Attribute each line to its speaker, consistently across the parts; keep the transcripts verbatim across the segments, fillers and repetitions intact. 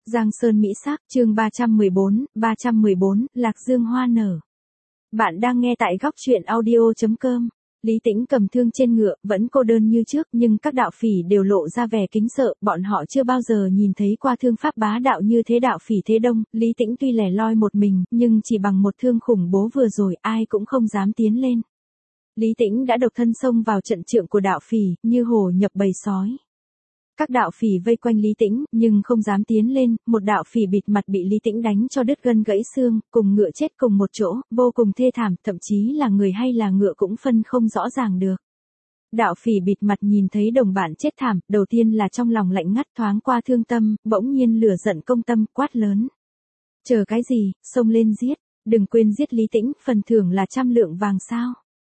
Speaker 1: Giang Sơn Mỹ Sắc, chương ba trăm mười bốn, ba trăm mười bốn, Lạc Dương hoa nở. Bạn đang nghe tại góc truyện audio chấm com. Lý Tĩnh cầm thương trên ngựa, vẫn cô đơn như trước, nhưng các đạo phỉ đều lộ ra vẻ kính sợ, bọn họ chưa bao giờ nhìn thấy qua thương pháp bá đạo như thế. Đạo phỉ thế đông, Lý Tĩnh tuy lẻ loi một mình, nhưng chỉ bằng một thương khủng bố vừa rồi, ai cũng không dám tiến lên. Lý Tĩnh đã độc thân xông vào trận trượng của đạo phỉ, như hổ nhập bầy sói. Các đạo phỉ vây quanh Lý Tĩnh, nhưng không dám tiến lên, một đạo phỉ bịt mặt bị Lý Tĩnh đánh cho đứt gân gãy xương, cùng ngựa chết cùng một chỗ, vô cùng thê thảm, thậm chí là người hay là ngựa cũng phân không rõ ràng được. Đạo phỉ bịt mặt nhìn thấy đồng bạn chết thảm, đầu tiên là trong lòng lạnh ngắt, thoáng qua thương tâm, bỗng nhiên lửa giận công tâm, quát lớn. Chờ cái gì, xông lên giết, đừng quên giết Lý Tĩnh, phần thưởng là trăm lượng vàng sao.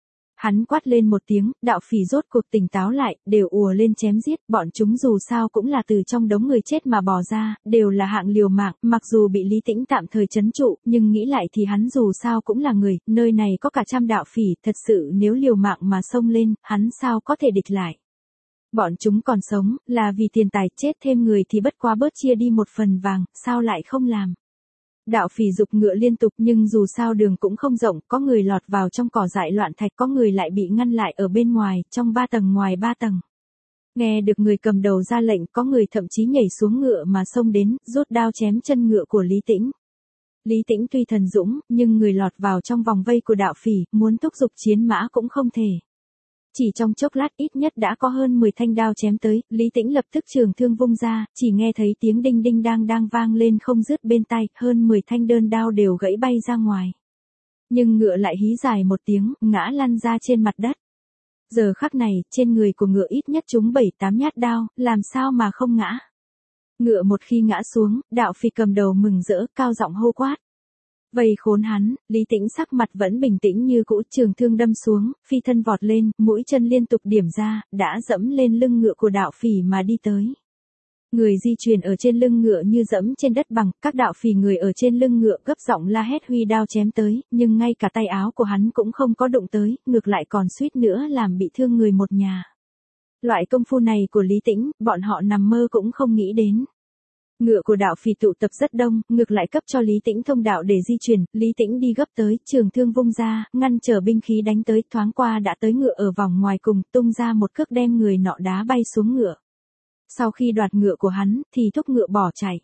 Speaker 1: Hắn quát lên một tiếng, đạo phỉ rốt cuộc tỉnh táo lại, đều ùa lên chém giết, bọn chúng dù sao cũng là từ trong đống người chết mà bò ra, đều là hạng liều mạng, mặc dù bị Lý Tĩnh tạm thời trấn trụ, nhưng nghĩ lại thì hắn dù sao cũng là người, nơi này có cả trăm đạo phỉ, thật sự nếu liều mạng mà xông lên, hắn sao có thể địch lại. Bọn chúng còn sống, là vì tiền tài, chết thêm người thì bất quá bớt chia đi một phần vàng, sao lại không làm. Đạo phỉ dục ngựa liên tục nhưng dù sao đường cũng không rộng, có người lọt vào trong cỏ dại loạn thạch, có người lại bị ngăn lại ở bên ngoài, trong ba tầng ngoài ba tầng. Nghe được người cầm đầu ra lệnh, có người thậm chí nhảy xuống ngựa mà xông đến, rút đao chém chân ngựa của Lý Tĩnh. Lý Tĩnh tuy thần dũng, nhưng người lọt vào trong vòng vây của đạo phỉ, muốn thúc giục chiến mã cũng không thể. Chỉ trong chốc lát ít nhất đã có hơn mười thanh đao chém tới, Lý Tĩnh lập tức trường thương vung ra, chỉ nghe thấy tiếng đinh đinh đang đang vang lên không dứt bên tai, hơn mười thanh đơn đao đều gãy bay ra ngoài. Nhưng ngựa lại hí dài một tiếng, ngã lăn ra trên mặt đất. Giờ khắc này, trên người của ngựa ít nhất trúng bảy tám nhát đao, làm sao mà không ngã. Ngựa một khi ngã xuống, đạo phỉ cầm đầu mừng rỡ, cao giọng hô quát. Vây khốn hắn, Lý Tĩnh sắc mặt vẫn bình tĩnh như cũ, trường thương đâm xuống, phi thân vọt lên, mũi chân liên tục điểm ra, đã dẫm lên lưng ngựa của đạo phỉ mà đi tới. Người di chuyển ở trên lưng ngựa như dẫm trên đất bằng, các đạo phỉ người ở trên lưng ngựa gấp giọng la hét huy đao chém tới, nhưng ngay cả tay áo của hắn cũng không có đụng tới, ngược lại còn suýt nữa làm bị thương người một nhà. Loại công phu này của Lý Tĩnh, bọn họ nằm mơ cũng không nghĩ đến. Ngựa của đạo phỉ tụ tập rất đông, ngược lại cấp cho Lý Tĩnh thông đạo để di chuyển, Lý Tĩnh đi gấp tới, trường thương vung ra, ngăn trở binh khí đánh tới, thoáng qua đã tới ngựa ở vòng ngoài cùng, tung ra một cước đem người nọ đá bay xuống ngựa. Sau khi đoạt ngựa của hắn, thì thúc ngựa bỏ chạy.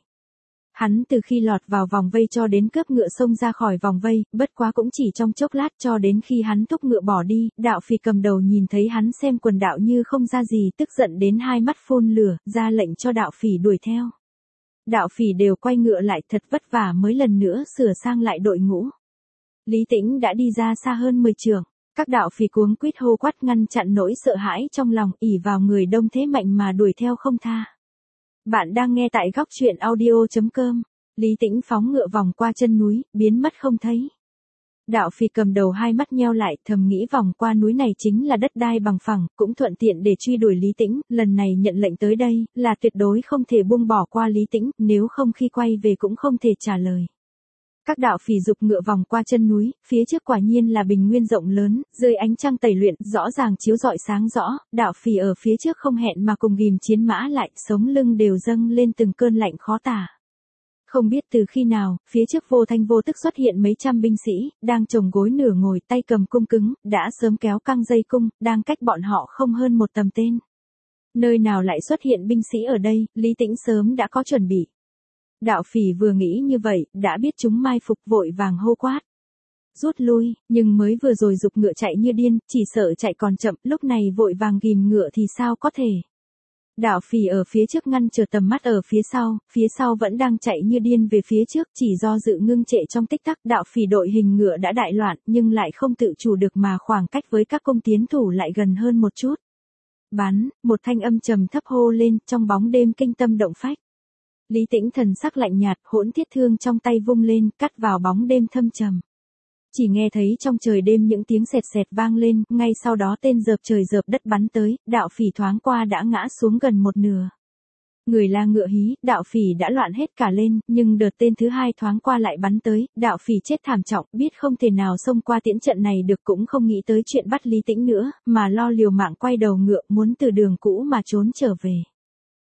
Speaker 1: Hắn từ khi lọt vào vòng vây cho đến cướp ngựa xông ra khỏi vòng vây, bất quá cũng chỉ trong chốc lát cho đến khi hắn thúc ngựa bỏ đi, đạo phỉ cầm đầu nhìn thấy hắn xem quần đạo như không ra gì, tức giận đến hai mắt phun lửa, ra lệnh cho đạo phỉ đuổi theo. Đạo phỉ đều quay ngựa lại thật vất vả mới lần nữa sửa sang lại đội ngũ. Lý Tĩnh đã đi ra xa hơn mười trượng, các đạo phỉ cuống quýt hô quát ngăn chặn nỗi sợ hãi trong lòng, ỷ vào người đông thế mạnh mà đuổi theo không tha. Bạn đang nghe tại góc truyện audio chấm com. Lý Tĩnh phóng ngựa vòng qua chân núi, biến mất không thấy. Đạo phỉ cầm đầu hai mắt nheo lại, thầm nghĩ vòng qua núi này chính là đất đai bằng phẳng, cũng thuận tiện để truy đuổi Lý Tĩnh, lần này nhận lệnh tới đây, là tuyệt đối không thể buông bỏ qua Lý Tĩnh, nếu không khi quay về cũng không thể trả lời. Các đạo phỉ dục ngựa vòng qua chân núi, phía trước quả nhiên là bình nguyên rộng lớn, dưới ánh trăng tẩy luyện, rõ ràng chiếu rọi sáng rõ, đạo phỉ ở phía trước không hẹn mà cùng ghim chiến mã lại, sống lưng đều dâng lên từng cơn lạnh khó tả. Không biết từ khi nào, phía trước vô thanh vô tức xuất hiện mấy trăm binh sĩ, đang chồng gối nửa ngồi, tay cầm cung cứng, đã sớm kéo căng dây cung, đang cách bọn họ không hơn một tầm tên. Nơi nào lại xuất hiện binh sĩ ở đây, Lý Tĩnh sớm đã có chuẩn bị. Đạo phỉ vừa nghĩ như vậy, đã biết chúng mai phục, vội vàng hô quát. Rút lui, nhưng mới vừa rồi giục ngựa chạy như điên, chỉ sợ chạy còn chậm, lúc này vội vàng ghim ngựa thì sao có thể. Đạo phỉ ở phía trước ngăn trở tầm mắt ở phía sau, phía sau vẫn đang chạy như điên về phía trước, chỉ do dự ngưng trệ trong tích tắc, đạo phỉ đội hình ngựa đã đại loạn, nhưng lại không tự chủ được mà khoảng cách với các công tiến thủ lại gần hơn một chút. Bắn, một thanh âm trầm thấp hô lên, trong bóng đêm kinh tâm động phách. Lý Tĩnh thần sắc lạnh nhạt, hỗn thiết thương trong tay vung lên, cắt vào bóng đêm thâm trầm. Chỉ nghe thấy trong trời đêm những tiếng sẹt sẹt vang lên, ngay sau đó tên dợp trời dợp đất bắn tới, đạo phỉ thoáng qua đã ngã xuống gần một nửa. Người la ngựa hí, đạo phỉ đã loạn hết cả lên, nhưng đợt tên thứ hai thoáng qua lại bắn tới, đạo phỉ chết thảm trọng, biết không thể nào xông qua tiễn trận này được, cũng không nghĩ tới chuyện bắt Lý Tĩnh nữa, mà lo liều mạng quay đầu ngựa muốn từ đường cũ mà trốn trở về.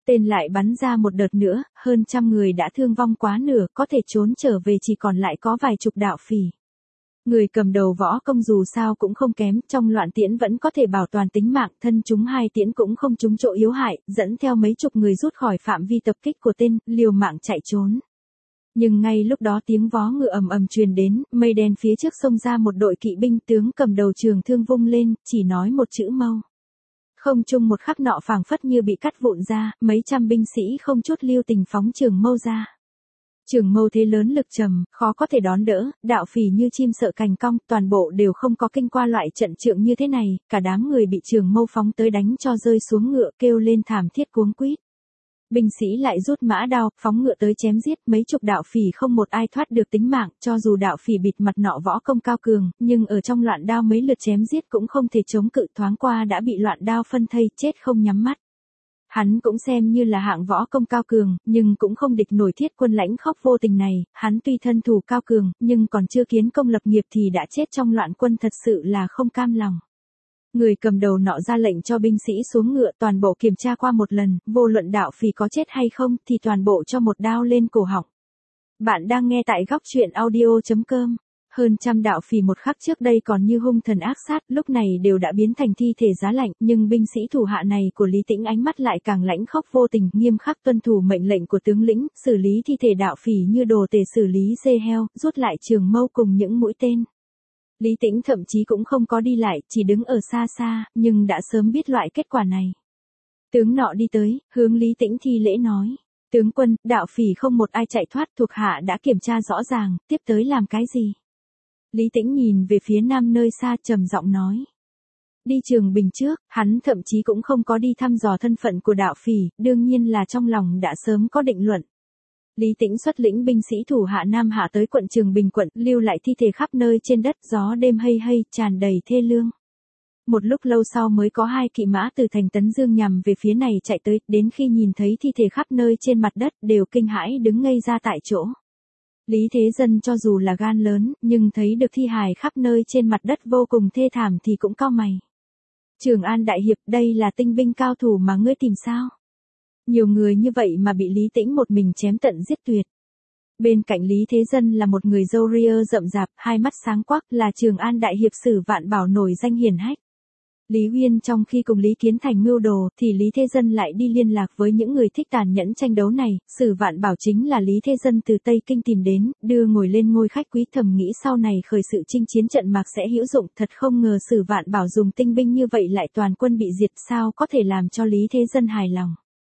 Speaker 1: Tên lại bắn ra một đợt nữa, hơn trăm người đã thương vong quá nửa, có thể trốn trở về chỉ còn lại có vài chục đạo phỉ. Người cầm đầu võ công dù sao cũng không kém, trong loạn tiễn vẫn có thể bảo toàn tính mạng, thân chúng hai tiễn cũng không trúng chỗ yếu hại, dẫn theo mấy chục người rút khỏi phạm vi tập kích của tên, liều mạng chạy trốn. Nhưng ngay lúc đó tiếng vó ngựa ầm ầm truyền đến, mây đen phía trước xông ra một đội kỵ binh, tướng cầm đầu trường thương vung lên, chỉ nói một chữ Mâu. Không chung một khắc nọ phảng phất như bị cắt vụn ra, mấy trăm binh sĩ không chút lưu tình phóng trường Mâu ra. Trường Mâu thế lớn lực trầm, khó có thể đón đỡ, đạo phỉ như chim sợ cành cong, toàn bộ đều không có kinh qua loại trận trượng như thế này, cả đám người bị Trường Mâu phóng tới đánh cho rơi xuống ngựa, kêu lên thảm thiết cuống quýt. Binh sĩ lại rút mã đao, phóng ngựa tới chém giết, mấy chục đạo phỉ không một ai thoát được tính mạng, cho dù đạo phỉ bịt mặt nọ võ công cao cường, nhưng ở trong loạn đao mấy lượt chém giết cũng không thể chống cự, thoáng qua đã bị loạn đao phân thây, chết không nhắm mắt. Hắn cũng xem như là hạng võ công cao cường, nhưng cũng không địch nổi thiết quân lãnh khốc vô tình này, hắn tuy thân thủ cao cường, nhưng còn chưa kiến công lập nghiệp thì đã chết trong loạn quân, thật sự là không cam lòng. Người cầm đầu nọ ra lệnh cho binh sĩ xuống ngựa, toàn bộ kiểm tra qua một lần, vô luận đạo phỉ có chết hay không thì toàn bộ cho một đao lên cổ họng. Bạn đang nghe tại góc truyện audio chấm com. Hơn trăm đạo phỉ một khắc trước đây còn như hung thần ác sát, lúc này đều đã biến thành thi thể giá lạnh, nhưng binh sĩ thủ hạ này của Lý Tĩnh ánh mắt lại càng lãnh khốc vô tình, nghiêm khắc tuân thủ mệnh lệnh của tướng lĩnh, xử lý thi thể đạo phỉ như đồ tể xử lý dê heo, rút lại trường mâu cùng những mũi tên. Lý Tĩnh thậm chí cũng không có đi lại, chỉ đứng ở xa xa, nhưng đã sớm biết loại kết quả này. Tướng nọ đi tới, hướng Lý Tĩnh thi lễ nói. Tướng quân, đạo phỉ không một ai chạy thoát, thuộc hạ đã kiểm tra rõ ràng, tiếp tới làm cái gì? Lý Tĩnh nhìn về phía nam nơi xa trầm giọng nói. Đi Trường Bình trước, hắn thậm chí cũng không có đi thăm dò thân phận của đạo phỉ, đương nhiên là trong lòng đã sớm có định luận. Lý Tĩnh xuất lĩnh binh sĩ thủ hạ Nam hạ tới quận Trường Bình quận, lưu lại thi thể khắp nơi trên đất, gió đêm hây hây, tràn đầy thê lương. Một lúc lâu sau mới có hai kỵ mã từ thành Tấn Dương nhằm về phía này chạy tới, đến khi nhìn thấy thi thể khắp nơi trên mặt đất, đều kinh hãi đứng ngây ra tại chỗ. Lý Thế Dân cho dù là gan lớn, nhưng thấy được thi hài khắp nơi trên mặt đất vô cùng thê thảm thì cũng cau mày. Trường An đại hiệp, đây là tinh binh cao thủ mà ngươi tìm sao? Nhiều người như vậy mà bị Lý Tĩnh một mình chém tận giết tuyệt. Bên cạnh Lý Thế Dân là một người râu ria rậm rạp, hai mắt sáng quắc, là Trường An đại hiệp Sử Vạn Bảo nổi danh hiển hách. Lý Uyên trong khi cùng Lý Kiến Thành mưu đồ, thì Lý Thế Dân lại đi liên lạc với những người thích tàn nhẫn tranh đấu này, Sử Vạn Bảo chính là Lý Thế Dân từ Tây Kinh tìm đến, đưa ngồi lên ngôi khách quý, thầm nghĩ sau này khởi sự chinh chiến trận mạc sẽ hữu dụng, thật không ngờ Sử Vạn Bảo dùng tinh binh như vậy lại toàn quân bị diệt, sao có thể làm cho Lý Thế Dân hài lòng.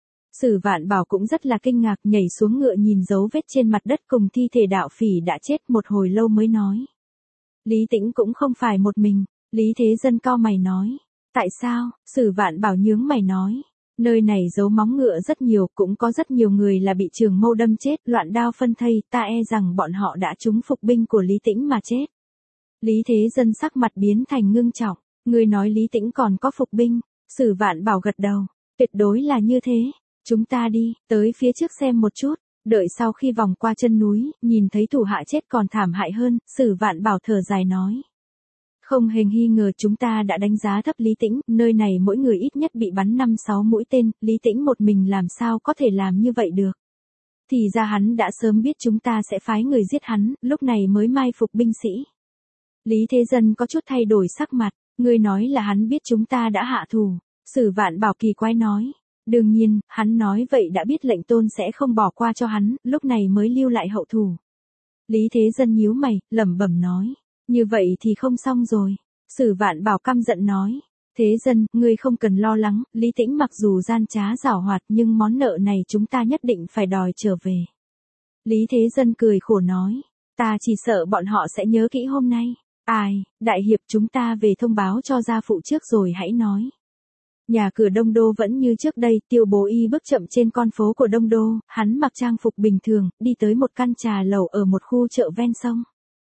Speaker 1: Sử Vạn Bảo cũng rất là kinh ngạc, nhảy xuống ngựa nhìn dấu vết trên mặt đất cùng thi thể đạo phỉ đã chết, một hồi lâu mới nói. Lý Tĩnh cũng không phải một mình. Lý Thế Dân cau mày nói. Tại sao? Sử Vạn Bảo nhướng mày nói. Nơi này giấu móng ngựa rất nhiều, cũng có rất nhiều người là bị Trường Mâu đâm chết, loạn đao phân thây, ta e rằng bọn họ đã trúng phục binh của Lý Tĩnh mà chết. Lý Thế Dân sắc mặt biến thành ngưng trọng. Người nói Lý Tĩnh còn có phục binh. Sử Vạn Bảo gật đầu. Tuyệt đối là như thế. Chúng ta đi, tới phía trước xem một chút. Đợi sau khi vòng qua chân núi, nhìn thấy thủ hạ chết còn thảm hại hơn, Sử Vạn Bảo thở dài nói. Không hề nghi ngờ chúng ta đã đánh giá thấp Lý Tĩnh, nơi này mỗi người ít nhất bị bắn năm sáu mũi tên, Lý Tĩnh một mình làm sao có thể làm như vậy được. Thì ra hắn đã sớm biết chúng ta sẽ phái người giết hắn, lúc này mới mai phục binh sĩ. Lý Thế Dân có chút thay đổi sắc mặt, người nói là hắn biết chúng ta đã hạ thủ, Sử Vạn Bảo kỳ quái nói. Đương nhiên, hắn nói vậy đã biết lệnh tôn sẽ không bỏ qua cho hắn, lúc này mới lưu lại hậu thủ. Lý Thế Dân nhíu mày, lẩm bẩm nói. Như vậy thì không xong rồi. Sử Vạn Bảo căm giận nói. Thế Dân, ngươi không cần lo lắng, Lý Tĩnh mặc dù gian trá giảo hoạt nhưng món nợ này chúng ta nhất định phải đòi trở về. Lý Thế Dân cười khổ nói. Ta chỉ sợ bọn họ sẽ nhớ kỹ hôm nay. Ai, đại hiệp chúng ta về thông báo cho gia phụ trước rồi hãy nói. Nhà cửa Đông Đô vẫn như trước đây, Tiêu Bố Y bước chậm trên con phố của Đông Đô, hắn mặc trang phục bình thường, đi tới một căn trà lầu ở một khu chợ ven sông.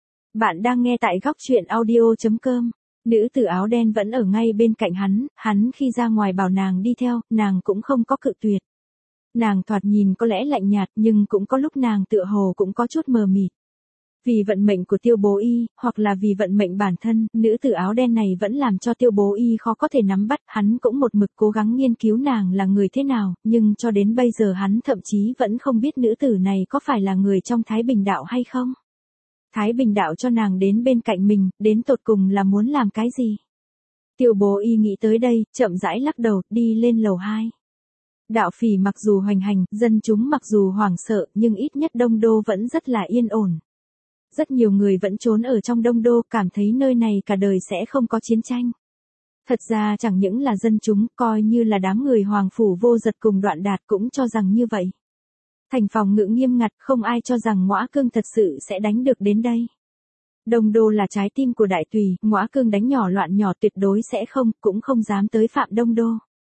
Speaker 1: Bạn đang nghe tại góc truyện audio chấm com. Nữ tử áo đen vẫn ở ngay bên cạnh hắn, hắn khi ra ngoài bảo nàng đi theo, nàng cũng không có cự tuyệt. Nàng thoạt nhìn có lẽ lạnh nhạt nhưng cũng có lúc nàng tựa hồ cũng có chút mờ mịt. Vì vận mệnh của Tiêu Bố Y, hoặc là vì vận mệnh bản thân, nữ tử áo đen này vẫn làm cho Tiêu Bố Y khó có thể nắm bắt, hắn cũng một mực cố gắng nghiên cứu nàng là người thế nào, nhưng cho đến bây giờ hắn thậm chí vẫn không biết nữ tử này có phải là người trong Thái Bình Đạo hay không. Thái Bình Đạo cho nàng đến bên cạnh mình, đến tột cùng là muốn làm cái gì? Tiêu Bố Y nghĩ tới đây, chậm rãi lắc đầu, đi lên lầu hai. Đạo phỉ mặc dù hoành hành, dân chúng mặc dù hoảng sợ, nhưng ít nhất Đông Đô vẫn rất là yên ổn. Rất nhiều người vẫn trốn ở trong Đông Đô, cảm thấy nơi này cả đời sẽ không có chiến tranh. Thật ra chẳng những là dân chúng, coi như là đám người Hoàng Phủ Vô Dật cùng Đoạn Đạt cũng cho rằng như vậy. Thành phòng ngự nghiêm ngặt, không ai cho rằng Ngõa Cương thật sự sẽ đánh được đến đây. Đông Đô là trái tim của Đại Tùy, Ngõa Cương đánh nhỏ loạn nhỏ tuyệt đối sẽ không, cũng không dám tới phạm Đông Đô.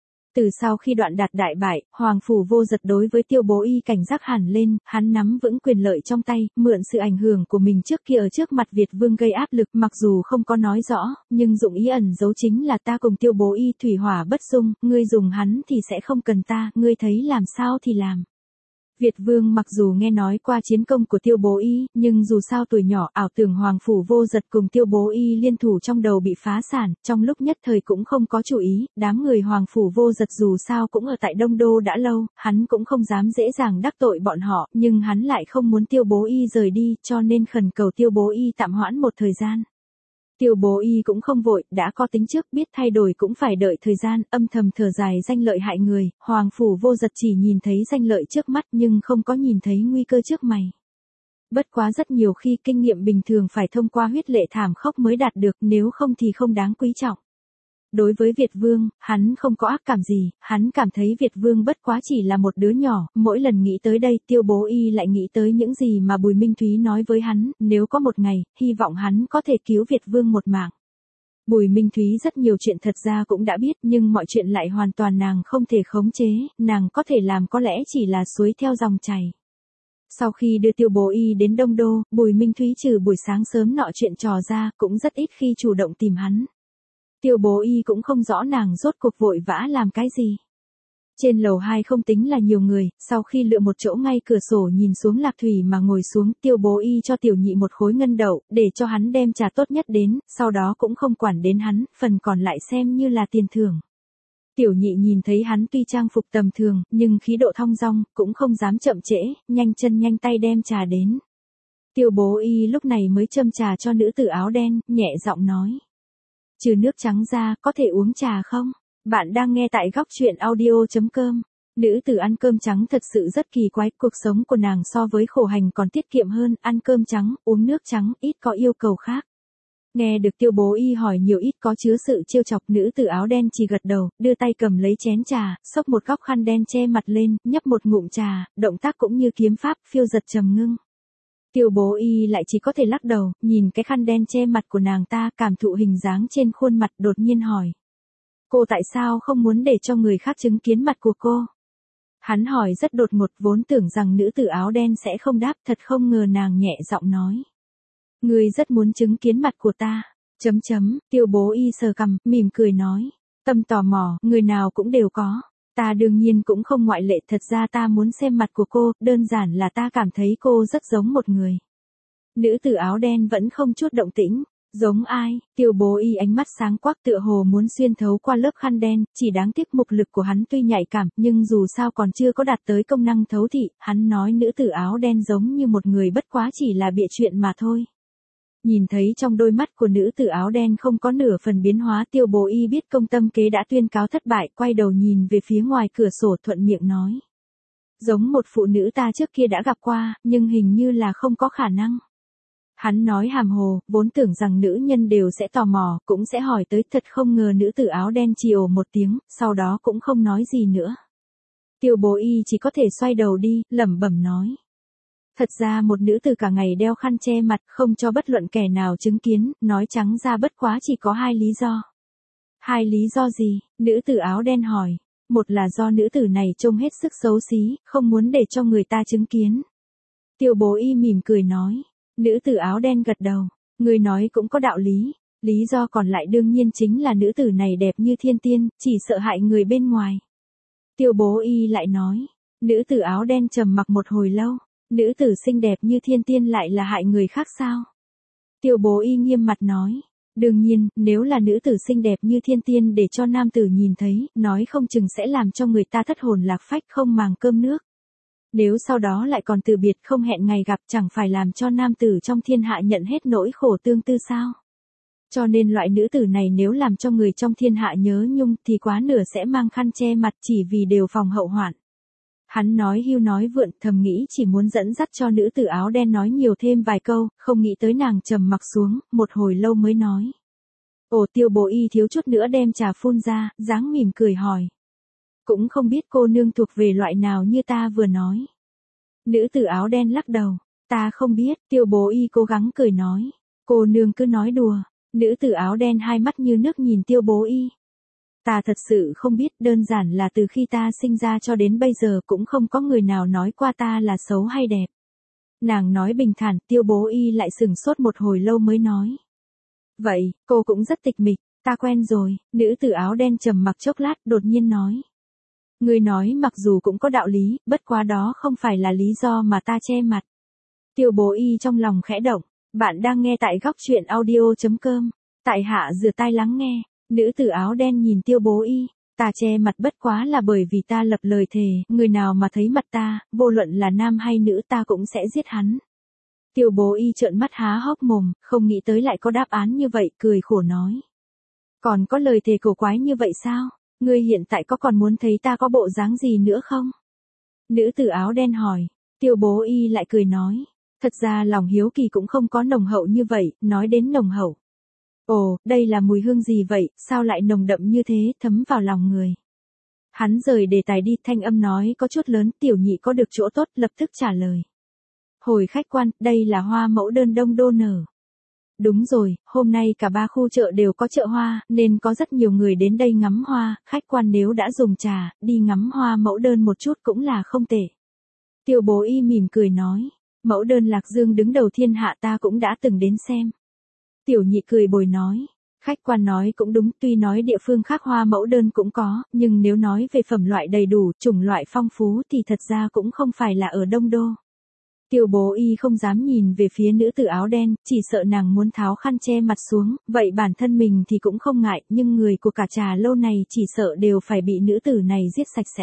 Speaker 1: Từ sau khi Đoạn Đạt đại bại, Hoàng Phủ Vô Dật đối với Tiêu Bố Y cảnh giác hẳn lên, hắn nắm vững quyền lợi trong tay, mượn sự ảnh hưởng của mình trước kia ở trước mặt Việt Vương gây áp lực, mặc dù không có nói rõ, nhưng dụng ý ẩn giấu chính là ta cùng Tiêu Bố Y thủy hỏa bất xung, ngươi dùng hắn thì sẽ không cần ta, ngươi thấy làm sao thì làm. Việt Vương mặc dù nghe nói qua chiến công của Tiêu Bố Y, nhưng dù sao tuổi nhỏ ảo tưởng Hoàng Phủ Vô Dật cùng Tiêu Bố Y liên thủ trong đầu bị phá sản, trong lúc nhất thời cũng không có chủ ý, đám người Hoàng Phủ Vô Dật dù sao cũng ở tại Đông Đô đã lâu, hắn cũng không dám dễ dàng đắc tội bọn họ, nhưng hắn lại không muốn Tiêu Bố Y rời đi, cho nên khẩn cầu Tiêu Bố Y tạm hoãn một thời gian. Tiêu Bố Y cũng không vội, đã có tính trước biết thay đổi cũng phải đợi thời gian, âm thầm thở dài danh lợi hại người, Hoàng Phủ Vô Dật chỉ nhìn thấy danh lợi trước mắt nhưng không có nhìn thấy nguy cơ trước mày. Bất quá rất nhiều khi kinh nghiệm bình thường phải thông qua huyết lệ thảm khốc mới đạt được, nếu không thì không đáng quý trọng. Đối với Việt Vương, hắn không có ác cảm gì, hắn cảm thấy Việt Vương bất quá chỉ là một đứa nhỏ, mỗi lần nghĩ tới đây Tiêu Bố Y lại nghĩ tới những gì mà Bùi Minh Thúy nói với hắn, nếu có một ngày, hy vọng hắn có thể cứu Việt Vương một mạng. Bùi Minh Thúy rất nhiều chuyện thật ra cũng đã biết nhưng mọi chuyện lại hoàn toàn nàng không thể khống chế, nàng có thể làm có lẽ chỉ là suối theo dòng chảy. Sau khi đưa Tiêu Bố Y đến Đông Đô, Bùi Minh Thúy trừ buổi sáng sớm nọ chuyện trò ra cũng rất ít khi chủ động tìm hắn. Tiêu Bố Y cũng không rõ nàng rốt cuộc vội vã làm cái gì. Trên lầu hai không tính là nhiều người, sau khi lựa một chỗ ngay cửa sổ nhìn xuống Lạc Thủy mà ngồi xuống, Tiêu Bố Y cho tiểu nhị một khối ngân đậu, để cho hắn đem trà tốt nhất đến, sau đó cũng không quản đến hắn, phần còn lại xem như là tiền thưởng. Tiểu nhị nhìn thấy hắn tuy trang phục tầm thường, nhưng khí độ thong dong, cũng không dám chậm trễ, nhanh chân nhanh tay đem trà đến. Tiêu Bố Y lúc này mới châm trà cho nữ tử áo đen, nhẹ giọng nói. Trừ nước trắng ra, có thể uống trà không? Bạn đang nghe tại góc chuyện audio chấm com. Nữ tử ăn cơm trắng thật sự rất kỳ quái, cuộc sống của nàng so với khổ hành còn tiết kiệm hơn, ăn cơm trắng, uống nước trắng, ít có yêu cầu khác. Nghe được Tiêu Bố Y hỏi nhiều ít có chứa sự trêu chọc, nữ tử áo đen chỉ gật đầu, đưa tay cầm lấy chén trà, xốc một góc khăn đen che mặt lên, nhấp một ngụm trà, động tác cũng như kiếm pháp, phiêu giật trầm ngưng. Tiêu Bố Y lại chỉ có thể lắc đầu, nhìn cái khăn đen che mặt của nàng ta, cảm thụ hình dáng trên khuôn mặt, đột nhiên hỏi. Cô tại sao không muốn để cho người khác chứng kiến mặt của cô? Hắn hỏi rất đột ngột, vốn tưởng rằng nữ tử áo đen sẽ không đáp, thật không ngờ nàng nhẹ giọng nói. Người rất muốn chứng kiến mặt của ta. Chấm chấm, Tiêu Bố Y sờ cằm, mỉm cười nói. Tâm tò mò, người nào cũng đều có. Ta đương nhiên cũng không ngoại lệ, thật ra ta muốn xem mặt của cô, đơn giản là ta cảm thấy cô rất giống một người. Nữ tử áo đen vẫn không chút động tĩnh. Giống ai? Tiêu Bố Y ánh mắt sáng quắc tựa hồ muốn xuyên thấu qua lớp khăn đen, chỉ đáng tiếc mục lực của hắn tuy nhạy cảm, nhưng dù sao còn chưa có đạt tới công năng thấu thị, hắn nói nữ tử áo đen giống như một người bất quá chỉ là bịa chuyện mà thôi. Nhìn thấy trong đôi mắt của nữ tử áo đen không có nửa phần biến hóa, Tiêu Bố Y biết công tâm kế đã tuyên cáo thất bại, quay đầu nhìn về phía ngoài cửa sổ thuận miệng nói. Giống một phụ nữ ta trước kia đã gặp qua, nhưng hình như là không có khả năng. Hắn nói hàm hồ, vốn tưởng rằng nữ nhân đều sẽ tò mò, cũng sẽ hỏi tới, thật không ngờ nữ tử áo đen chỉ ồ một tiếng, sau đó cũng không nói gì nữa. Tiêu Bố Y chỉ có thể xoay đầu đi, lẩm bẩm nói. Thật ra một nữ tử cả ngày đeo khăn che mặt, không cho bất luận kẻ nào chứng kiến, nói trắng ra bất quá chỉ có hai lý do. Hai lý do gì? Nữ tử áo đen hỏi. Một là do nữ tử này trông hết sức xấu xí, không muốn để cho người ta chứng kiến. Tiêu Bố Y mỉm cười nói. Nữ tử áo đen gật đầu. Người nói cũng có đạo lý. Lý do còn lại đương nhiên chính là nữ tử này đẹp như thiên tiên, chỉ sợ hại người bên ngoài. Tiêu Bố Y lại nói. Nữ tử áo đen trầm mặc một hồi lâu. Nữ tử xinh đẹp như thiên tiên lại là hại người khác sao? Tiêu bố y nghiêm mặt nói. Đương nhiên, nếu là nữ tử xinh đẹp như thiên tiên để cho nam tử nhìn thấy, nói không chừng sẽ làm cho người ta thất hồn lạc phách không màng cơm nước. Nếu sau đó lại còn từ biệt không hẹn ngày gặp chẳng phải làm cho nam tử trong thiên hạ nhận hết nỗi khổ tương tư sao? Cho nên loại nữ tử này nếu làm cho người trong thiên hạ nhớ nhung thì quá nửa sẽ mang khăn che mặt chỉ vì đều phòng hậu hoạn. Hắn nói hưu nói vượn thầm nghĩ chỉ muốn dẫn dắt cho nữ tử áo đen nói nhiều thêm vài câu, không nghĩ tới nàng trầm mặc xuống, một hồi lâu mới nói. Ồ Tiêu bố y thiếu chút nữa đem trà phun ra, dáng mỉm cười hỏi. Cũng không biết cô nương thuộc về loại nào như ta vừa nói. Nữ tử áo đen lắc đầu, ta không biết, Tiêu bố y cố gắng cười nói. Cô nương cứ nói đùa, nữ tử áo đen hai mắt như nước nhìn Tiêu bố y. Ta thật sự không biết, đơn giản là từ khi ta sinh ra cho đến bây giờ cũng không có người nào nói qua ta là xấu hay đẹp. Nàng nói bình thản, Tiêu bố y lại sừng sốt một hồi lâu mới nói. Vậy, cô cũng rất tịch mịch, ta quen rồi, nữ tử áo đen trầm mặc chốc lát đột nhiên nói. Người nói mặc dù cũng có đạo lý, bất quá đó không phải là lý do mà ta che mặt. Tiêu bố y trong lòng khẽ động, bạn đang nghe tại góc truyện audio chấm com, tại hạ rửa tai lắng nghe. Nữ tử áo đen nhìn Tiêu bố y, ta che mặt bất quá là bởi vì ta lập lời thề, người nào mà thấy mặt ta, vô luận là nam hay nữ ta cũng sẽ giết hắn. Tiêu bố y trợn mắt há hốc mồm, không nghĩ tới lại có đáp án như vậy, cười khổ nói. Còn có lời thề cổ quái như vậy sao? Ngươi hiện tại có còn muốn thấy ta có bộ dáng gì nữa không? Nữ tử áo đen hỏi, Tiêu bố y lại cười nói. Thật ra lòng hiếu kỳ cũng không có nồng hậu như vậy, nói đến nồng hậu. Ồ, đây là mùi hương gì vậy, sao lại nồng đậm như thế, thấm vào lòng người. Hắn rời đề tài đi, thanh âm nói có chút lớn, tiểu nhị có được chỗ tốt, lập tức trả lời. Hồi khách quan, đây là hoa mẫu đơn đông đô nở. Đúng rồi, hôm nay cả ba khu chợ đều có chợ hoa, nên có rất nhiều người đến đây ngắm hoa, khách quan nếu đã dùng trà, đi ngắm hoa mẫu đơn một chút cũng là không tệ. Tiêu bố y mỉm cười nói, mẫu đơn Lạc Dương đứng đầu thiên hạ ta cũng đã từng đến xem. Tiểu nhị cười bồi nói, khách quan nói cũng đúng, tuy nói địa phương khác hoa mẫu đơn cũng có, nhưng nếu nói về phẩm loại đầy đủ, chủng loại phong phú thì thật ra cũng không phải là ở Đông Đô. Tiêu bố y không dám nhìn về phía nữ tử áo đen, chỉ sợ nàng muốn tháo khăn che mặt xuống, vậy bản thân mình thì cũng không ngại, nhưng người của cả trà lâu này chỉ sợ đều phải bị nữ tử này giết sạch sẽ.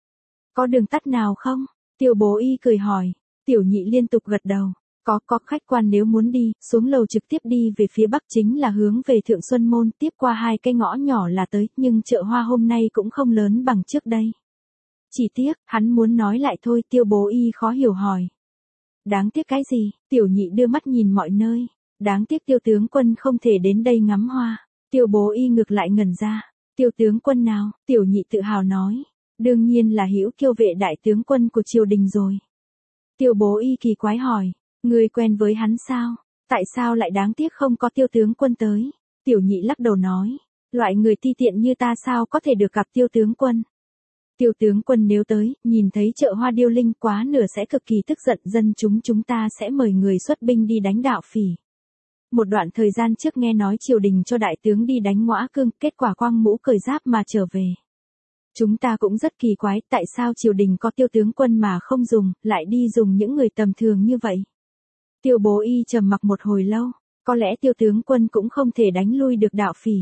Speaker 1: Có đường tắt nào không? Tiêu bố y cười hỏi, tiểu nhị liên tục gật đầu. Có, có khách quan nếu muốn đi, xuống lầu trực tiếp đi về phía bắc chính là hướng về Thượng Xuân Môn, tiếp qua hai cái ngõ nhỏ là tới, nhưng chợ hoa hôm nay cũng không lớn bằng trước đây. Chỉ tiếc, hắn muốn nói lại thôi, Tiêu bố y khó hiểu hỏi. Đáng tiếc cái gì? Tiểu nhị đưa mắt nhìn mọi nơi. Đáng tiếc Tiêu tướng quân không thể đến đây ngắm hoa. Tiêu bố y ngược lại ngẩn ra. Tiêu tướng quân nào? Tiểu nhị tự hào nói. Đương nhiên là Hữu Kiêu Vệ đại tướng quân của triều đình rồi. Tiêu bố y kỳ quái hỏi. Ngươi quen với hắn sao? Tại sao lại đáng tiếc không có Tiêu tướng quân tới? Tiểu nhị lắc đầu nói. Loại người ti tiện như ta sao có thể được gặp Tiêu tướng quân? Tiêu tướng quân nếu tới, nhìn thấy chợ hoa điêu linh quá nửa sẽ cực kỳ tức giận, dân chúng chúng ta sẽ mời người xuất binh đi đánh đạo phỉ. Một đoạn thời gian trước nghe nói triều đình cho đại tướng đi đánh Ngõa Cương, kết quả quang mũ cởi giáp mà trở về. Chúng ta cũng rất kỳ quái, tại sao triều đình có Tiêu tướng quân mà không dùng, lại đi dùng những người tầm thường như vậy. Tiêu bố y trầm mặc một hồi lâu, có lẽ Tiêu tướng quân cũng không thể đánh lui được đạo phỉ.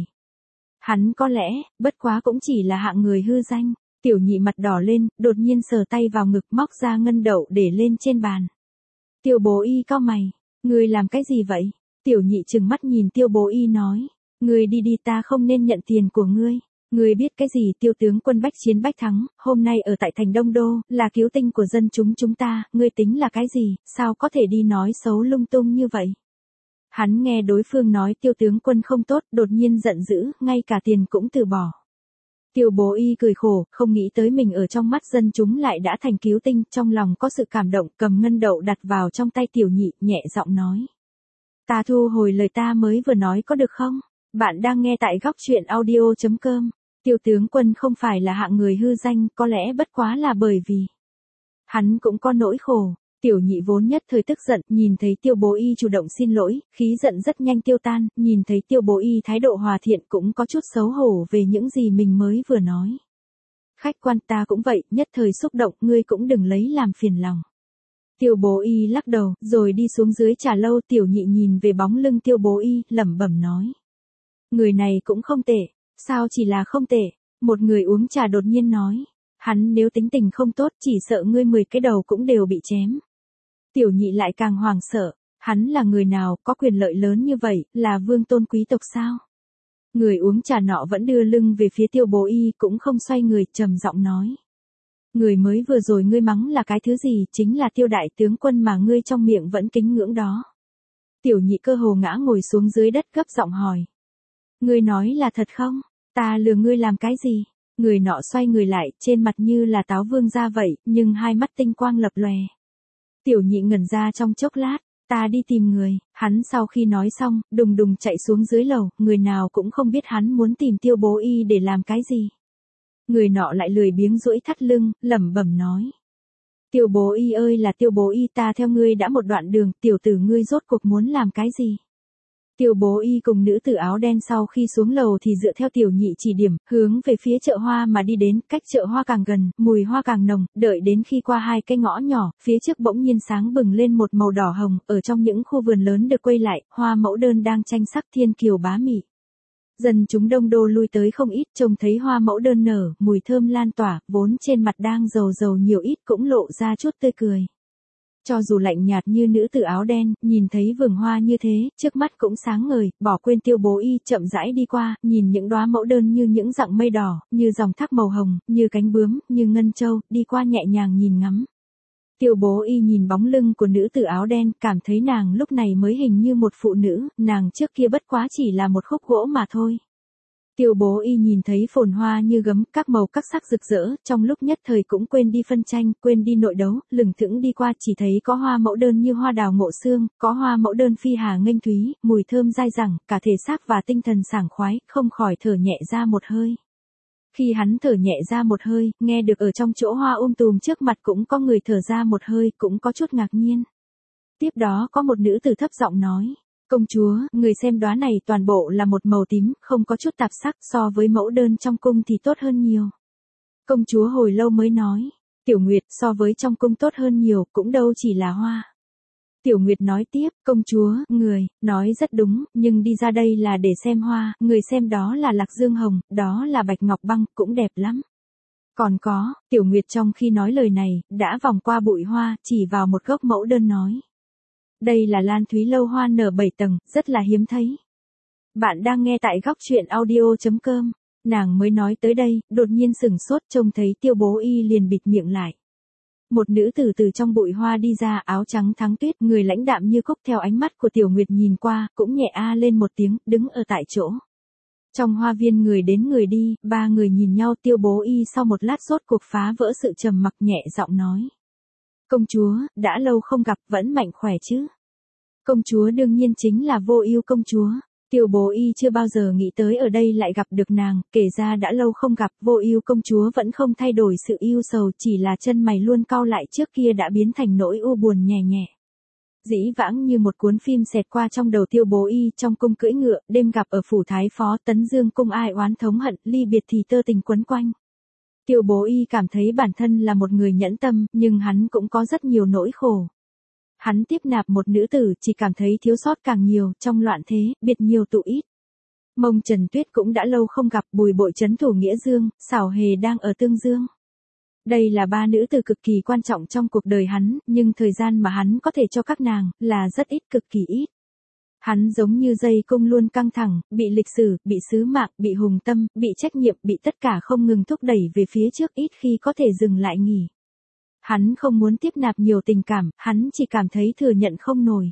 Speaker 1: Hắn có lẽ, bất quá cũng chỉ là hạng người hư danh. Tiểu nhị mặt đỏ lên, đột nhiên sờ tay vào ngực móc ra ngân đậu để lên trên bàn. Tiêu bố y cau mày, ngươi làm cái gì vậy? Tiểu nhị trừng mắt nhìn tiêu bố y nói, ngươi đi đi ta không nên nhận tiền của ngươi. Ngươi biết cái gì? Tiêu tướng quân bách chiến bách thắng, hôm nay ở tại thành Đông Đô, là cứu tinh của dân chúng chúng ta, ngươi tính là cái gì, sao có thể đi nói xấu lung tung như vậy? Hắn nghe đối phương nói tiêu tướng quân không tốt, đột nhiên giận dữ, ngay cả tiền cũng từ bỏ. Tiêu bố y cười khổ, không nghĩ tới mình ở trong mắt dân chúng lại đã thành cứu tinh, trong lòng có sự cảm động, cầm ngân đậu đặt vào trong tay tiểu nhị, nhẹ giọng nói. Ta thu hồi lời ta mới vừa nói có được không? Bạn đang nghe tại góc truyện audio chấm com. Tiêu tướng quân không phải là hạng người hư danh, có lẽ bất quá là bởi vì hắn cũng có nỗi khổ. Tiểu nhị vốn nhất thời tức giận, nhìn thấy tiêu bố y chủ động xin lỗi, khí giận rất nhanh tiêu tan, nhìn thấy tiêu bố y thái độ hòa thiện cũng có chút xấu hổ về những gì mình mới vừa nói. Khách quan ta cũng vậy, nhất thời xúc động, ngươi cũng đừng lấy làm phiền lòng. Tiêu bố y lắc đầu, rồi đi xuống dưới trà lâu. Tiểu nhị nhìn về bóng lưng tiêu bố y, lẩm bẩm nói. Người này cũng không tệ, sao chỉ là không tệ, một người uống trà đột nhiên nói. Hắn nếu tính tình không tốt chỉ sợ ngươi mười cái đầu cũng đều bị chém. Tiểu nhị lại càng hoảng sợ, hắn là người nào, có quyền lợi lớn như vậy, là vương tôn quý tộc sao? Người uống trà nọ vẫn đưa lưng về phía tiêu bố y, cũng không xoay người, trầm giọng nói. Người mới vừa rồi ngươi mắng là cái thứ gì, chính là Tiêu đại tướng quân mà ngươi trong miệng vẫn kính ngưỡng đó. Tiểu nhị cơ hồ ngã ngồi xuống dưới đất gấp giọng hỏi. Ngươi nói là thật không? Ta lừa ngươi làm cái gì? Người nọ xoay người lại, trên mặt như là táo vương ra vậy, nhưng hai mắt tinh quang lập lòe. Tiểu nhị ngẩn ra trong chốc lát, ta đi tìm người. Hắn sau khi nói xong, đùng đùng chạy xuống dưới lầu, người nào cũng không biết hắn muốn tìm tiêu bố y để làm cái gì. Người nọ lại lười biếng duỗi thắt lưng, lẩm bẩm nói. Tiêu bố y ơi là tiêu bố y, ta theo ngươi đã một đoạn đường, tiểu tử ngươi rốt cuộc muốn làm cái gì? Tiêu bố y cùng nữ tử áo đen sau khi xuống lầu thì dựa theo tiểu nhị chỉ điểm, hướng về phía chợ hoa mà đi đến. Cách chợ hoa càng gần, mùi hoa càng nồng, đợi đến khi qua hai cái ngõ nhỏ, phía trước bỗng nhiên sáng bừng lên một màu đỏ hồng. Ở trong những khu vườn lớn được quay lại, hoa mẫu đơn đang tranh sắc thiên kiều bá mị. Dân chúng đông đô lui tới không ít, trông thấy hoa mẫu đơn nở, mùi thơm lan tỏa, vốn trên mặt đang dầu dầu nhiều ít cũng lộ ra chút tươi cười. Cho dù lạnh nhạt như nữ tử áo đen, nhìn thấy vườn hoa như thế, trước mắt cũng sáng ngời, bỏ quên tiêu bố y, chậm rãi đi qua, nhìn những đóa mẫu đơn như những dặng mây đỏ, như dòng thác màu hồng, như cánh bướm, như ngân châu, đi qua nhẹ nhàng nhìn ngắm. Tiêu bố y nhìn bóng lưng của nữ tử áo đen, cảm thấy nàng lúc này mới hình như một phụ nữ, nàng trước kia bất quá chỉ là một khúc gỗ mà thôi. Tiêu bố y nhìn thấy phồn hoa như gấm, các màu các sắc rực rỡ, trong lúc nhất thời cũng quên đi phân tranh, quên đi nội đấu, lừng thững đi qua chỉ thấy có hoa mẫu đơn như hoa đào ngộ xương, có hoa mẫu đơn phi hà nghênh thúy, mùi thơm dai dẳng, cả thể xác và tinh thần sảng khoái, không khỏi thở nhẹ ra một hơi. Khi hắn thở nhẹ ra một hơi, nghe được ở trong chỗ hoa um tùm trước mặt cũng có người thở ra một hơi, cũng có chút ngạc nhiên. Tiếp đó có một nữ tử thấp giọng nói. Công chúa, người xem đóa này toàn bộ là một màu tím, không có chút tạp sắc, so với mẫu đơn trong cung thì tốt hơn nhiều. Công chúa hồi lâu mới nói. Tiểu Nguyệt, so với trong cung tốt hơn nhiều, cũng đâu chỉ là hoa. Tiểu Nguyệt nói tiếp, công chúa, người, nói rất đúng, nhưng đi ra đây là để xem hoa, người xem đó là lạc dương hồng, đó là bạch ngọc băng, cũng đẹp lắm. Còn có, Tiểu Nguyệt trong khi nói lời này, đã vòng qua bụi hoa, chỉ vào một gốc mẫu đơn nói. Đây là lan thúy lâu hoa nở bảy tầng, rất là hiếm thấy. Bạn đang nghe tại góc truyện audio chấm com. Nàng mới nói tới đây, đột nhiên sửng sốt trông thấy tiêu bố y liền bịt miệng lại. Một nữ tử từ trong bụi hoa đi ra, áo trắng thắng tuyết, người lãnh đạm như cúc, theo ánh mắt của Tiểu Nguyệt nhìn qua, cũng nhẹ a lên một tiếng, đứng ở tại chỗ. Trong hoa viên người đến người đi, ba người nhìn nhau. Tiêu bố y sau một lát rốt cuộc phá vỡ sự trầm mặc, nhẹ giọng nói. Công chúa, đã lâu không gặp, vẫn mạnh khỏe chứ? Công chúa đương nhiên chính là Vô Ưu công chúa. Tiêu bố y chưa bao giờ nghĩ tới ở đây lại gặp được nàng, kể ra đã lâu không gặp, Vô Ưu công chúa vẫn không thay đổi sự ưu sầu, chỉ là chân mày luôn cau lại trước kia đã biến thành nỗi u buồn nhẹ nhẹ. Dĩ vãng như một cuốn phim xẹt qua trong đầu tiêu bố y, trong cung cưỡi ngựa, đêm gặp ở phủ thái phó, Tấn Dương cung ai oán thống hận, ly biệt thì tơ tình quấn quanh. Tiêu bố y cảm thấy bản thân là một người nhẫn tâm, nhưng hắn cũng có rất nhiều nỗi khổ. Hắn tiếp nạp một nữ tử, chỉ cảm thấy thiếu sót càng nhiều, trong loạn thế, biệt nhiều tụ ít. Mông Trần Tuyết cũng đã lâu không gặp, Bùi Bội trấn thủ Nghĩa Dương, Xảo Hề đang ở Tương Dương. Đây là ba nữ tử cực kỳ quan trọng trong cuộc đời hắn, nhưng thời gian mà hắn có thể cho các nàng, là rất ít, cực kỳ ít. Hắn giống như dây cung luôn căng thẳng, bị lịch sử, bị sứ mạng, bị hùng tâm, bị trách nhiệm, bị tất cả không ngừng thúc đẩy về phía trước, ít khi có thể dừng lại nghỉ. Hắn không muốn tiếp nạp nhiều tình cảm, hắn chỉ cảm thấy thừa nhận không nổi.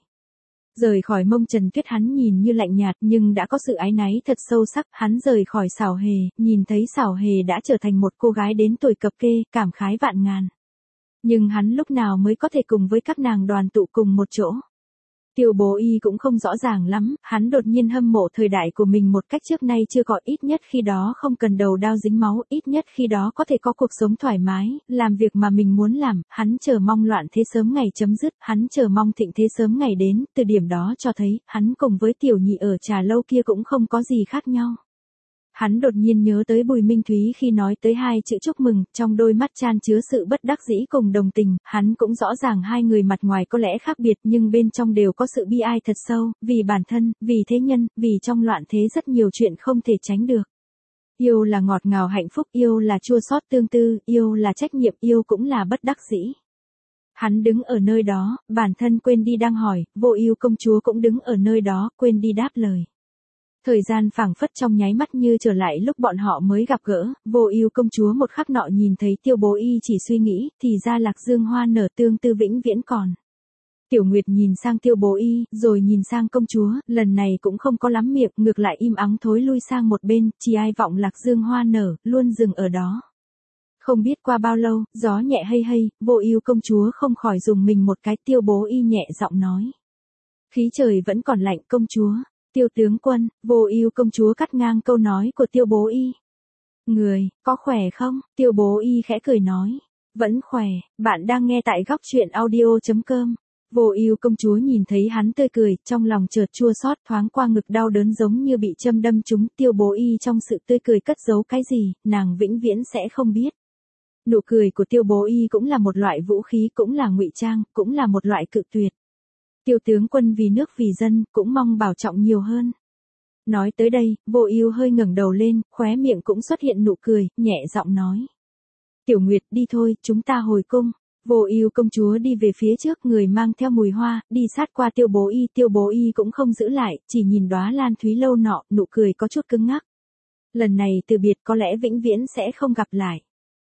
Speaker 1: Rời khỏi Mông Trần Tuyết hắn nhìn như lạnh nhạt nhưng đã có sự áy náy thật sâu sắc, hắn rời khỏi Xảo Hề, nhìn thấy Xảo Hề đã trở thành một cô gái đến tuổi cập kê, cảm khái vạn ngàn. Nhưng hắn lúc nào mới có thể cùng với các nàng đoàn tụ cùng một chỗ? Tiêu bố y cũng không rõ ràng lắm, hắn đột nhiên hâm mộ thời đại của mình một cách trước nay chưa có, ít nhất khi đó không cần đầu đao dính máu, ít nhất khi đó có thể có cuộc sống thoải mái, làm việc mà mình muốn làm, hắn chờ mong loạn thế sớm ngày chấm dứt, hắn chờ mong thịnh thế sớm ngày đến, từ điểm đó cho thấy, hắn cùng với tiểu nhị ở trà lâu kia cũng không có gì khác nhau. Hắn đột nhiên nhớ tới Bùi Minh Thúy khi nói tới hai chữ chúc mừng, trong đôi mắt chan chứa sự bất đắc dĩ cùng đồng tình, hắn cũng rõ ràng hai người mặt ngoài có lẽ khác biệt nhưng bên trong đều có sự bi ai thật sâu, vì bản thân, vì thế nhân, vì trong loạn thế rất nhiều chuyện không thể tránh được. Yêu là ngọt ngào hạnh phúc, yêu là chua xót tương tư, yêu là trách nhiệm, yêu cũng là bất đắc dĩ. Hắn đứng ở nơi đó, bản thân quên đi đang hỏi, Vô Ưu công chúa cũng đứng ở nơi đó, quên đi đáp lời. Thời gian phảng phất trong nháy mắt như trở lại lúc bọn họ mới gặp gỡ, Vô Ưu công chúa một khắc nọ nhìn thấy Tiêu Bố Y chỉ suy nghĩ, thì ra Lạc Dương hoa nở tương tư vĩnh viễn còn. Tiểu Nguyệt nhìn sang Tiêu Bố Y, rồi nhìn sang công chúa, lần này cũng không có lắm miệng, ngược lại im ắng thối lui sang một bên, chỉ ai vọng Lạc Dương hoa nở, luôn dừng ở đó. Không biết qua bao lâu, gió nhẹ hây hây, Vô Ưu công chúa không khỏi dùng mình một cái, Tiêu Bố Y nhẹ giọng nói. Khí trời vẫn còn lạnh công chúa. Tiêu tướng quân, Vô Ưu công chúa cắt ngang câu nói của Tiêu Bố Y. Người, có khỏe không? Tiêu Bố Y khẽ cười nói. Vẫn khỏe, bạn đang nghe tại góc truyện audio chấm com. Vô Ưu công chúa nhìn thấy hắn tươi cười, trong lòng chợt chua xót thoáng qua ngực đau đớn giống như bị châm đâm trúng. Tiêu Bố Y trong sự tươi cười cất giấu cái gì, nàng vĩnh viễn sẽ không biết. Nụ cười của Tiêu Bố Y cũng là một loại vũ khí, cũng là ngụy trang, cũng là một loại cự tuyệt. Tiêu tướng quân vì nước vì dân, cũng mong bảo trọng nhiều hơn. Nói tới đây, Vô Ưu hơi ngẩng đầu lên, khóe miệng cũng xuất hiện nụ cười, nhẹ giọng nói. Tiểu Nguyệt đi thôi, chúng ta hồi cung. Vô Ưu công chúa đi về phía trước, người mang theo mùi hoa, đi sát qua Tiêu Bố Y. Tiêu Bố Y cũng không giữ lại, chỉ nhìn đóa lan thúy lâu nọ, nụ cười có chút cứng ngắc. Lần này từ biệt có lẽ vĩnh viễn sẽ không gặp lại.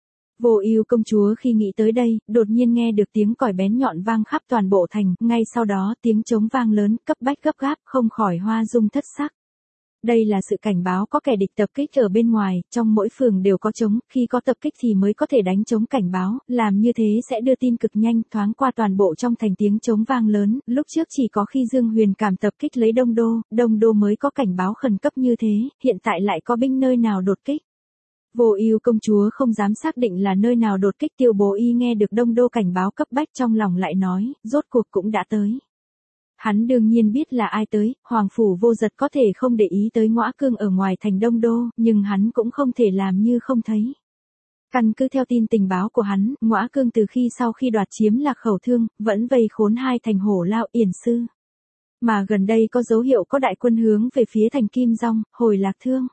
Speaker 1: Vô Ưu công chúa khi nghĩ tới đây, đột nhiên nghe được tiếng còi bén nhọn vang khắp toàn bộ thành, ngay sau đó tiếng trống vang lớn, cấp bách gấp gáp, không khỏi hoa dung thất sắc. Đây là sự cảnh báo có kẻ địch tập kích ở bên ngoài, trong mỗi phường đều có trống, khi có tập kích thì mới có thể đánh trống cảnh báo, làm như thế sẽ đưa tin cực nhanh, thoáng qua toàn bộ trong thành tiếng trống vang lớn, lúc trước chỉ có khi Dương Huyền Cảm tập kích lấy Đông Đô, Đông Đô mới có cảnh báo khẩn cấp như thế, hiện tại lại có binh nơi nào đột kích. Vô Ưu công chúa không dám xác định là nơi nào đột kích. Tiêu Bố Y nghe được Đông Đô cảnh báo cấp bách trong lòng lại nói, rốt cuộc cũng đã tới. Hắn đương nhiên biết là ai tới, Hoàng phủ Vô Dật có thể không để ý tới Ngõa Cương ở ngoài thành Đông Đô, nhưng hắn cũng không thể làm như không thấy. Căn cứ theo tin tình báo của hắn, Ngõa Cương từ khi sau khi đoạt chiếm Lạc Khẩu Thương, vẫn vây khốn hai thành Hổ Lao, Yển Sư. Mà gần đây có dấu hiệu có đại quân hướng về phía thành Kim Dong, Hồi Lạc Thương.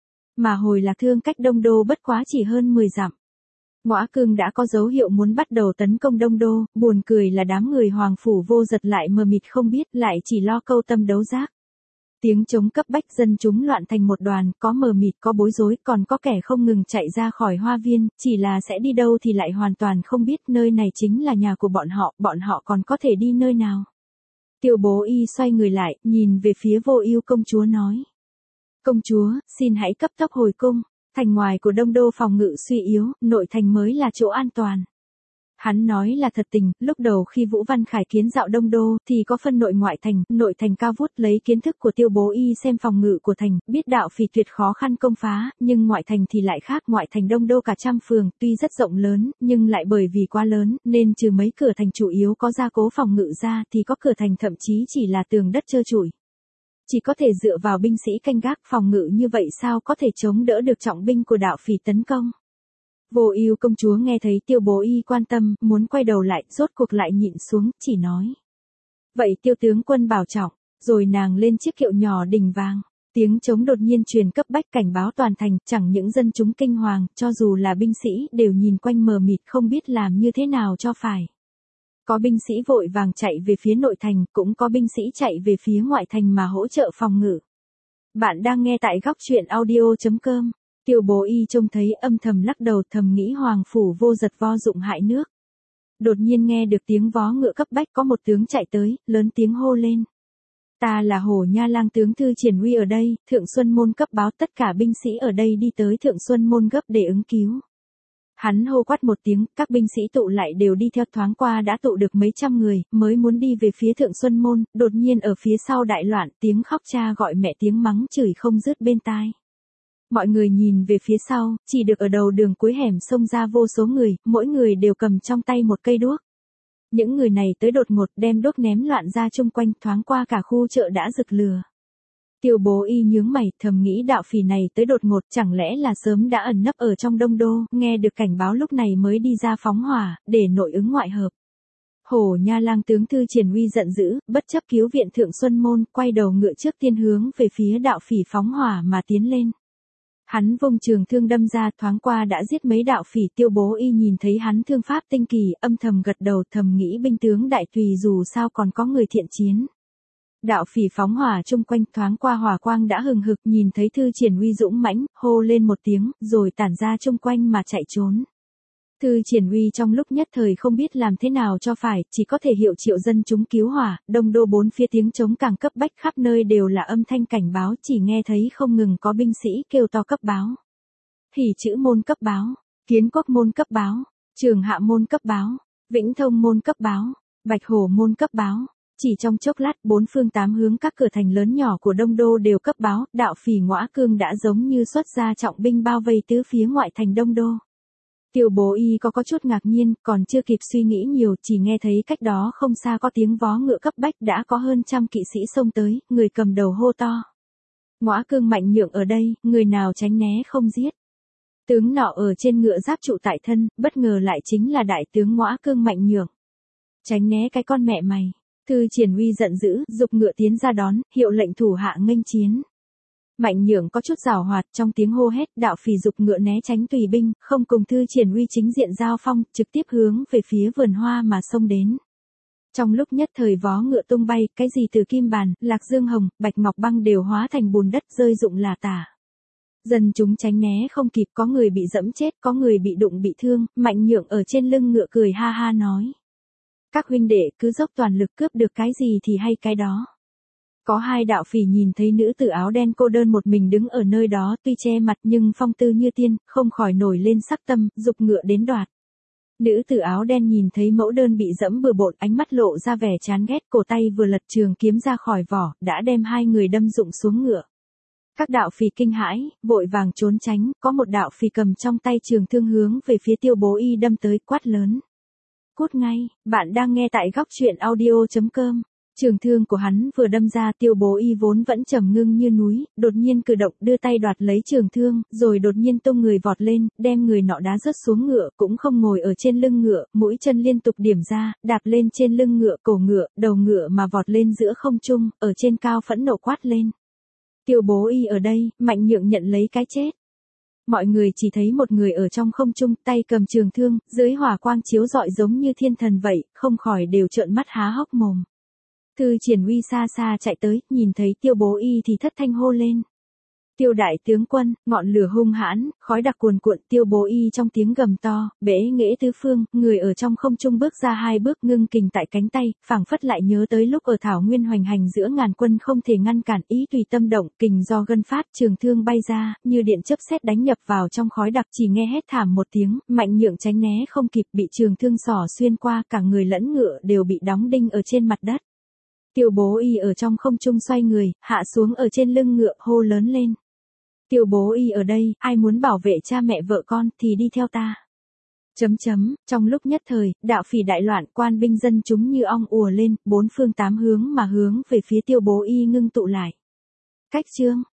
Speaker 1: Mà Hồi Lạc Thương cách Đông Đô bất quá chỉ hơn mười dặm. Ngõa Cương đã có dấu hiệu muốn bắt đầu tấn công Đông Đô, buồn cười là đám người Hoàng phủ Vô Dật lại mờ mịt không biết, lại chỉ lo câu tâm đấu giác. Tiếng trống cấp bách dân chúng loạn thành một đoàn, có mờ mịt có bối rối, còn có kẻ không ngừng chạy ra khỏi hoa viên, chỉ là sẽ đi đâu thì lại hoàn toàn không biết, nơi này chính là nhà của bọn họ, bọn họ còn có thể đi nơi nào. Tiêu Bố Y xoay người lại, nhìn về phía Vô Ưu công chúa nói. Công chúa, xin hãy cấp tốc hồi cung, thành ngoài của Đông Đô phòng ngự suy yếu, nội thành mới là chỗ an toàn. Hắn nói là thật tình, lúc đầu khi Vũ Văn Khải kiến dạo Đông Đô thì có phân nội ngoại thành, nội thành cao vút lấy kiến thức của Tiêu Bố Y xem phòng ngự của thành, biết đạo phỉ tuyệt khó khăn công phá, nhưng ngoại thành thì lại khác, ngoại thành Đông Đô cả trăm phường, tuy rất rộng lớn, nhưng lại bởi vì quá lớn, nên trừ mấy cửa thành chủ yếu có gia cố phòng ngự ra thì có cửa thành thậm chí chỉ là tường đất trơ trụi. Chỉ có thể dựa vào binh sĩ canh gác phòng ngự như vậy sao có thể chống đỡ được trọng binh của đạo phỉ tấn công. Vô Ưu công chúa nghe thấy Tiêu Bố Y quan tâm, muốn quay đầu lại, rốt cuộc lại nhịn xuống, chỉ nói. Vậy Tiêu tướng quân bảo trọng, rồi nàng lên chiếc kiệu nhỏ đỉnh vàng. Tiếng trống đột nhiên truyền cấp bách cảnh báo toàn thành, chẳng những dân chúng kinh hoàng, cho dù là binh sĩ, đều nhìn quanh mờ mịt không biết làm như thế nào cho phải. Có binh sĩ vội vàng chạy về phía nội thành, cũng có binh sĩ chạy về phía ngoại thành mà hỗ trợ phòng ngự. Bạn đang nghe tại góc truyện audio chấm com. Tiêu Bố Y trông thấy âm thầm lắc đầu, thầm nghĩ Hoàng phủ Vô Dật vô dụng hại nước. Đột nhiên nghe được tiếng vó ngựa cấp bách, có một tướng chạy tới, lớn tiếng hô lên. Ta là Hổ Nha Lang tướng Thư Triển Uy ở đây, Thượng Xuân Môn cấp báo, tất cả binh sĩ ở đây đi tới Thượng Xuân Môn gấp để ứng cứu. Hắn hô quát một tiếng, các binh sĩ tụ lại đều đi theo, thoáng qua đã tụ được mấy trăm người, mới muốn đi về phía Thượng Xuân Môn, đột nhiên ở phía sau đại loạn, tiếng khóc cha gọi mẹ, tiếng mắng chửi không dứt bên tai. Mọi người nhìn về phía sau, chỉ được ở đầu đường cuối hẻm xông ra vô số người, mỗi người đều cầm trong tay một cây đuốc. Những người này tới đột ngột đem đuốc ném loạn ra chung quanh, thoáng qua cả khu chợ đã rực lửa. Tiêu Bố Y nhướng mày, thầm nghĩ đạo phỉ này tới đột ngột, chẳng lẽ là sớm đã ẩn nấp ở trong Đông Đô, nghe được cảnh báo lúc này mới đi ra phóng hỏa, để nội ứng ngoại hợp. Hổ Nha Lang tướng Thư Triển Uy giận dữ, bất chấp cứu viện Thượng Xuân Môn, quay đầu ngựa trước tiên hướng về phía đạo phỉ phóng hỏa mà tiến lên. Hắn vung trường thương đâm ra, thoáng qua đã giết mấy đạo phỉ. Tiêu Bố Y nhìn thấy hắn thương pháp tinh kỳ, âm thầm gật đầu, thầm nghĩ binh tướng đại tùy dù sao còn có người thiện chiến. Đạo phỉ phóng hỏa chung quanh, thoáng qua hỏa quang đã hừng hực, nhìn thấy Thư Triển Uy dũng mãnh, hô lên một tiếng, rồi tản ra chung quanh mà chạy trốn. Thư Triển Uy trong lúc nhất thời không biết làm thế nào cho phải, chỉ có thể hiệu triệu dân chúng cứu hỏa. Đông Đô bốn phía tiếng trống càng cấp bách, khắp nơi đều là âm thanh cảnh báo, chỉ nghe thấy không ngừng có binh sĩ kêu to cấp báo. Hỉ Chữ môn cấp báo, Kiến Quốc môn cấp báo, Trường Hạ môn cấp báo, Vĩnh Thông môn cấp báo, Bạch Hổ môn cấp báo. Chỉ trong chốc lát, bốn phương tám hướng các cửa thành lớn nhỏ của Đông Đô đều cấp báo, đạo phỉ Ngõa Cương đã giống như xuất ra trọng binh bao vây tứ phía ngoại thành Đông Đô. Tiêu Bố Y có có chút ngạc nhiên, còn chưa kịp suy nghĩ nhiều, chỉ nghe thấy cách đó không xa có tiếng vó ngựa cấp bách, đã có hơn trăm kỵ sĩ xông tới, người cầm đầu hô to. Ngõa Cương Mạnh Nhượng ở đây, người nào tránh né không giết. Tướng nọ ở trên ngựa giáp trụ tại thân, bất ngờ lại chính là đại tướng Ngõa Cương Mạnh Nhượng. Tránh né cái con mẹ mày. Thư Triển Uy giận dữ, giục ngựa tiến ra đón, hiệu lệnh thủ hạ nghênh chiến. Mạnh Nhượng có chút giảo hoạt, trong tiếng hô hét, đạo phỉ giục ngựa né tránh tùy binh, không cùng Thư Triển Uy chính diện giao phong, trực tiếp hướng về phía vườn hoa mà xông đến. Trong lúc nhất thời vó ngựa tung bay, cái gì từ kim bàn, lạc dương hồng, bạch ngọc băng đều hóa thành bùn đất rơi rụng là tả. Dân chúng tránh né không kịp, có người bị dẫm chết, có người bị đụng bị thương. Mạnh Nhượng ở trên lưng ngựa cười ha ha nói. Các huynh đệ cứ dốc toàn lực, cướp được cái gì thì hay cái đó. Có hai đạo phỉ nhìn thấy nữ tử áo đen cô đơn một mình đứng ở nơi đó, tuy che mặt nhưng phong tư như tiên, không khỏi nổi lên sắc tâm, giục ngựa đến đoạt. Nữ tử áo đen nhìn thấy mẫu đơn bị dẫm bừa bộn, ánh mắt lộ ra vẻ chán ghét, cổ tay vừa lật trường kiếm ra khỏi vỏ, đã đem hai người đâm rụng xuống ngựa. Các đạo phỉ kinh hãi, vội vàng trốn tránh, có một đạo phỉ cầm trong tay trường thương hướng về phía Tiêu Bố Y đâm tới, quát lớn. Cút ngay, bạn đang nghe tại góc truyện audio chấm com. Trường thương của hắn vừa đâm ra, Tiêu Bố Y vốn vẫn trầm ngưng như núi, đột nhiên cử động, đưa tay đoạt lấy trường thương, rồi đột nhiên tung người vọt lên, đem người nọ đá rớt xuống ngựa, cũng không ngồi ở trên lưng ngựa, mũi chân liên tục điểm ra, đạp lên trên lưng ngựa, cổ ngựa, đầu ngựa mà vọt lên giữa không trung, ở trên cao phẫn nộ quát lên. Tiêu Bố Y ở đây, Mạnh Nhượng nhận lấy cái chết. Mọi người chỉ thấy một người ở trong không trung, tay cầm trường thương, dưới hỏa quang chiếu rọi giống như thiên thần vậy, không khỏi đều trợn mắt há hốc mồm. Thư Triển Uy xa xa chạy tới, nhìn thấy Tiêu Bố Y thì thất thanh hô lên. Tiêu đại tướng quân, ngọn lửa hung hãn, khói đặc cuồn cuộn. Tiêu Bố Y trong tiếng gầm to, bẽ nghễ tứ phương, người ở trong không trung bước ra hai bước, ngưng kình tại cánh tay, phảng phất lại nhớ tới lúc ở Thảo Nguyên hoành hành giữa ngàn quân không thể ngăn cản, ý tùy tâm động, kình do gân phát, trường thương bay ra, như điện chớp sét đánh nhập vào trong khói đặc, chỉ nghe hét thảm một tiếng, Mạnh Nhượng tránh né không kịp, bị trường thương xỏ xuyên qua, cả người lẫn ngựa đều bị đóng đinh ở trên mặt đất. Tiêu Bố Y ở trong không trung xoay người, hạ xuống ở trên lưng ngựa, hô lớn lên. Tiêu Bố Y ở đây, ai muốn bảo vệ cha mẹ vợ con thì đi theo ta. Chấm chấm, trong lúc nhất thời, đạo phỉ đại loạn, quan binh dân chúng như ong ùa lên, bốn phương tám hướng mà hướng về phía Tiêu Bố Y ngưng tụ lại. Cách chương